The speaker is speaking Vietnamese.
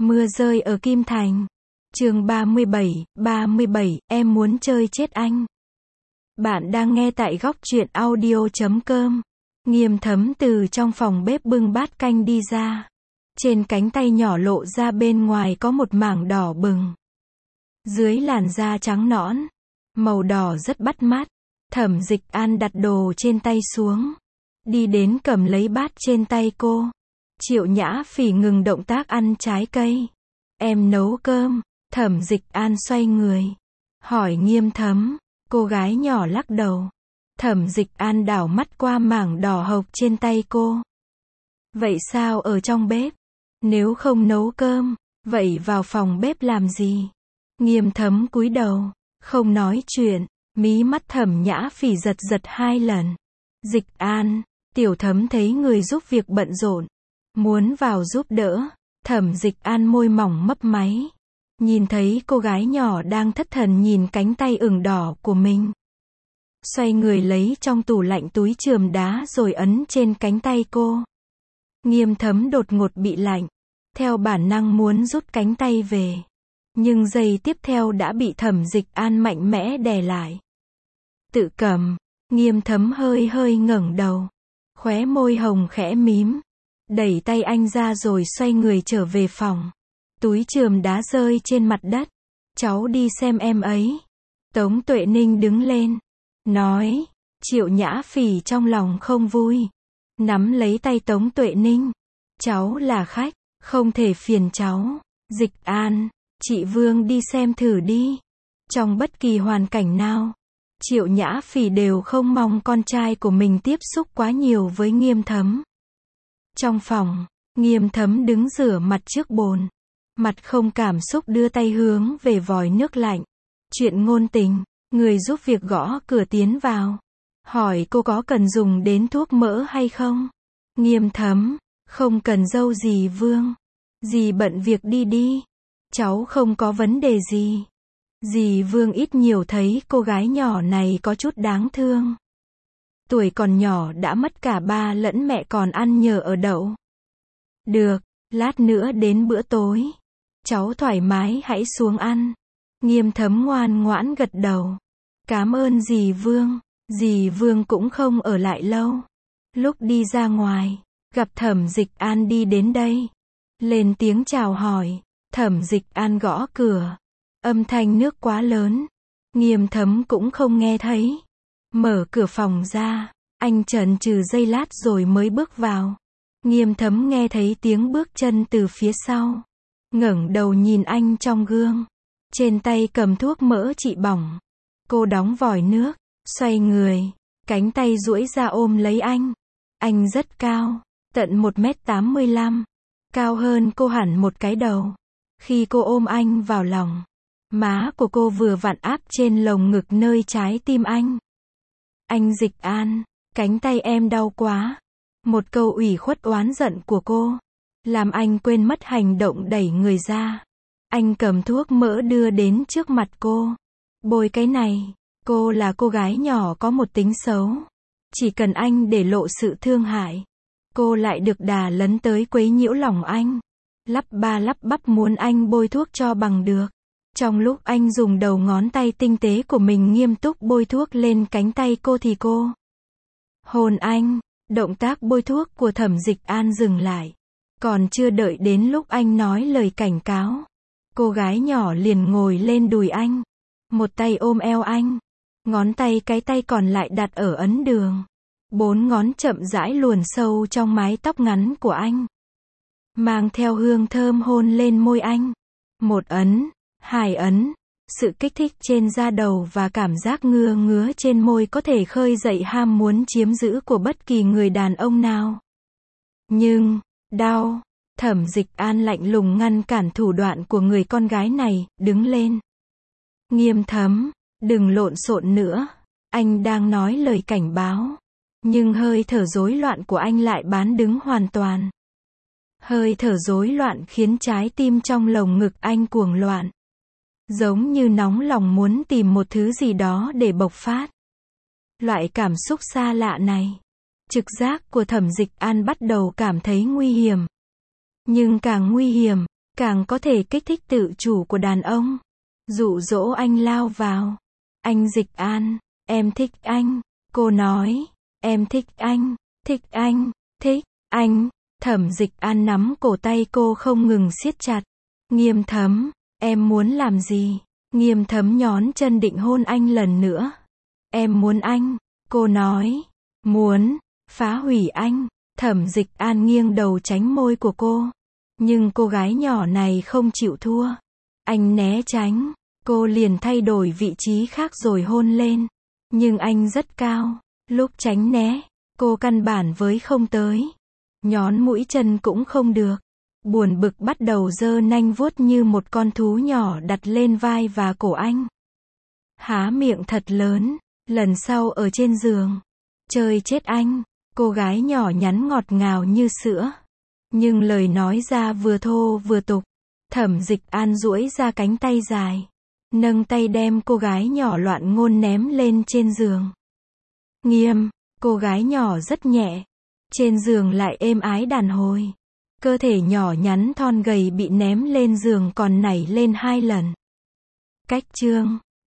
Mưa rơi ở Kim Thành. Chương 37, em muốn chơi chết anh. Bạn đang nghe tại góc truyện audio.com. Nghiêm Thấm từ trong phòng bếp bưng bát canh đi ra. Trên cánh tay nhỏ lộ ra bên ngoài có một mảng đỏ bừng. Dưới làn da trắng nõn, màu đỏ rất bắt mắt. Thẩm Dịch An đặt đồ trên tay xuống, đi đến cầm lấy bát trên tay cô. Triệu Nhã Phỉ ngừng động tác ăn trái cây. Em nấu cơm. Thẩm Dịch An xoay người, hỏi Nghiêm Thấm. Cô gái nhỏ lắc đầu. Thẩm Dịch An đảo mắt qua mảng đỏ hộc trên tay cô. Vậy sao ở trong bếp? Nếu không nấu cơm, vậy vào phòng bếp làm gì? Nghiêm Thấm cúi đầu, không nói chuyện. Mí mắt Thẩm Nhã Phỉ giật giật 2 lần. Dịch An, Tiểu Thấm thấy người giúp việc bận rộn, muốn vào giúp đỡ. Thẩm Dịch An môi mỏng mấp máy. Nhìn thấy cô gái nhỏ đang thất thần nhìn cánh tay ửng đỏ của mình. Xoay người lấy trong tủ lạnh túi chườm đá rồi ấn trên cánh tay cô. Nghiêm Thấm đột ngột bị lạnh. Theo bản năng muốn rút cánh tay về. Nhưng giây tiếp theo đã bị Thẩm Dịch An mạnh mẽ đè lại. Tự cầm. Nghiêm Thấm hơi hơi ngẩng đầu. Khóe môi hồng khẽ mím. Đẩy tay anh ra rồi xoay người trở về phòng. Túi chườm đá rơi trên mặt đất. Cháu đi xem em ấy. Tống Tuệ Ninh đứng lên, nói. Triệu Nhã Phỉ trong lòng không vui. Nắm lấy tay Tống Tuệ Ninh. Cháu là khách, không thể phiền cháu. Dịch An, chị Vương đi xem thử đi. Trong bất kỳ hoàn cảnh nào, Triệu Nhã Phỉ đều không mong con trai của mình tiếp xúc quá nhiều với Nghiêm Thấm. Trong phòng, Nghiêm Thấm đứng rửa mặt trước bồn. Mặt không cảm xúc đưa tay hướng về vòi nước lạnh. Chuyện ngôn tình, người giúp việc gõ cửa tiến vào. Hỏi cô có cần dùng đến thuốc mỡ hay không? Nghiêm Thấm, không cần dâu dì Vương. Dì bận việc đi đi. Cháu không có vấn đề gì. Dì Vương ít nhiều thấy cô gái nhỏ này có chút đáng thương. Tuổi còn nhỏ đã mất cả ba lẫn mẹ còn ăn nhờ ở đậu. Được, lát nữa đến bữa tối. Cháu thoải mái hãy xuống ăn. Nghiêm Thấm ngoan ngoãn gật đầu. Cảm ơn dì Vương. Dì Vương cũng không ở lại lâu. Lúc đi ra ngoài, gặp Thẩm Dịch An đi đến đây. Lên tiếng chào hỏi. Thẩm Dịch An gõ cửa. Âm thanh nước quá lớn. Nghiêm Thấm cũng không nghe thấy. Mở cửa phòng ra. Anh chần chừ giây lát rồi mới bước vào. Nghiêm Thấm nghe thấy tiếng bước chân từ phía sau. Ngẩng đầu nhìn anh trong gương. Trên tay cầm thuốc mỡ trị bỏng. Cô đóng vòi nước, xoay người, cánh tay duỗi ra ôm lấy anh. Anh rất cao, tận 1m85. Cao hơn cô hẳn một cái đầu. Khi cô ôm anh vào lòng, má của cô vừa vặn áp trên lồng ngực nơi trái tim anh. Anh Dịch An, cánh tay em đau quá. Một câu ủy khuất oán giận của cô làm anh quên mất hành động đẩy người ra. Anh cầm thuốc mỡ đưa đến trước mặt cô. Bôi cái này. Cô là cô gái nhỏ có một tính xấu. Chỉ cần anh để lộ sự thương hại, cô lại được đà lấn tới quấy nhiễu lòng anh. Lắp ba lắp bắp muốn anh bôi thuốc cho bằng được. Trong lúc anh dùng đầu ngón tay tinh tế của mình nghiêm túc bôi thuốc lên cánh tay cô thì cô hôn anh. Động tác bôi thuốc của Thẩm Dịch An dừng lại. Còn chưa đợi đến lúc anh nói lời cảnh cáo, cô gái nhỏ liền ngồi lên đùi anh. Một tay ôm eo anh. Ngón tay cái tay còn lại đặt ở ấn đường. 4 ngón chậm rãi luồn sâu trong mái tóc ngắn của anh. Mang theo hương thơm hôn lên môi anh. 1 ấn, 2 ấn. Sự kích thích trên da đầu và cảm giác ngứa ngứa trên môi có thể khơi dậy ham muốn chiếm giữ của bất kỳ người đàn ông nào. Nhưng, đau. Thẩm Dịch An lạnh lùng ngăn cản thủ đoạn của người con gái này, đứng lên. Nghiêm Thấm, đừng lộn xộn nữa. Anh đang nói lời cảnh báo. Nhưng hơi thở rối loạn của anh lại bán đứng hoàn toàn. Hơi thở rối loạn khiến trái tim trong lồng ngực anh cuồng loạn. Giống như nóng lòng muốn tìm một thứ gì đó để bộc phát. Loại cảm xúc xa lạ này. Trực giác của Thẩm Dịch An bắt đầu cảm thấy nguy hiểm. Nhưng càng nguy hiểm, càng có thể kích thích tự chủ của đàn ông. Dụ dỗ anh lao vào. Anh Dịch An, em thích anh. Cô nói, em thích anh, thích anh, thích anh. Thẩm Dịch An nắm cổ tay cô không ngừng siết chặt. Nghiêm Thấm, em muốn làm gì? Nghiêm Thấm nhón chân định hôn anh lần nữa. Em muốn anh. Cô nói, muốn phá hủy anh. Thẩm Dịch An nghiêng đầu tránh môi của cô. Nhưng cô gái nhỏ này không chịu thua. Anh né tránh. Cô liền thay đổi vị trí khác rồi hôn lên. Nhưng anh rất cao. Lúc tránh né, cô căn bản với không tới. Nhón mũi chân cũng không được. Buồn bực bắt đầu giơ nanh vuốt như một con thú nhỏ đặt lên vai và cổ anh. Há miệng thật lớn. Lần sau ở trên giường, chơi chết anh. Cô gái nhỏ nhắn ngọt ngào như sữa. Nhưng lời nói ra vừa thô vừa tục. Thẩm Dịch An duỗi ra cánh tay dài. Nâng tay đem cô gái nhỏ loạn ngôn ném lên trên giường. Nghiêm, cô gái nhỏ rất nhẹ. Trên giường lại êm ái đàn hồi. Cơ thể nhỏ nhắn thon gầy bị ném lên giường còn nảy lên 2 lần. Cách chương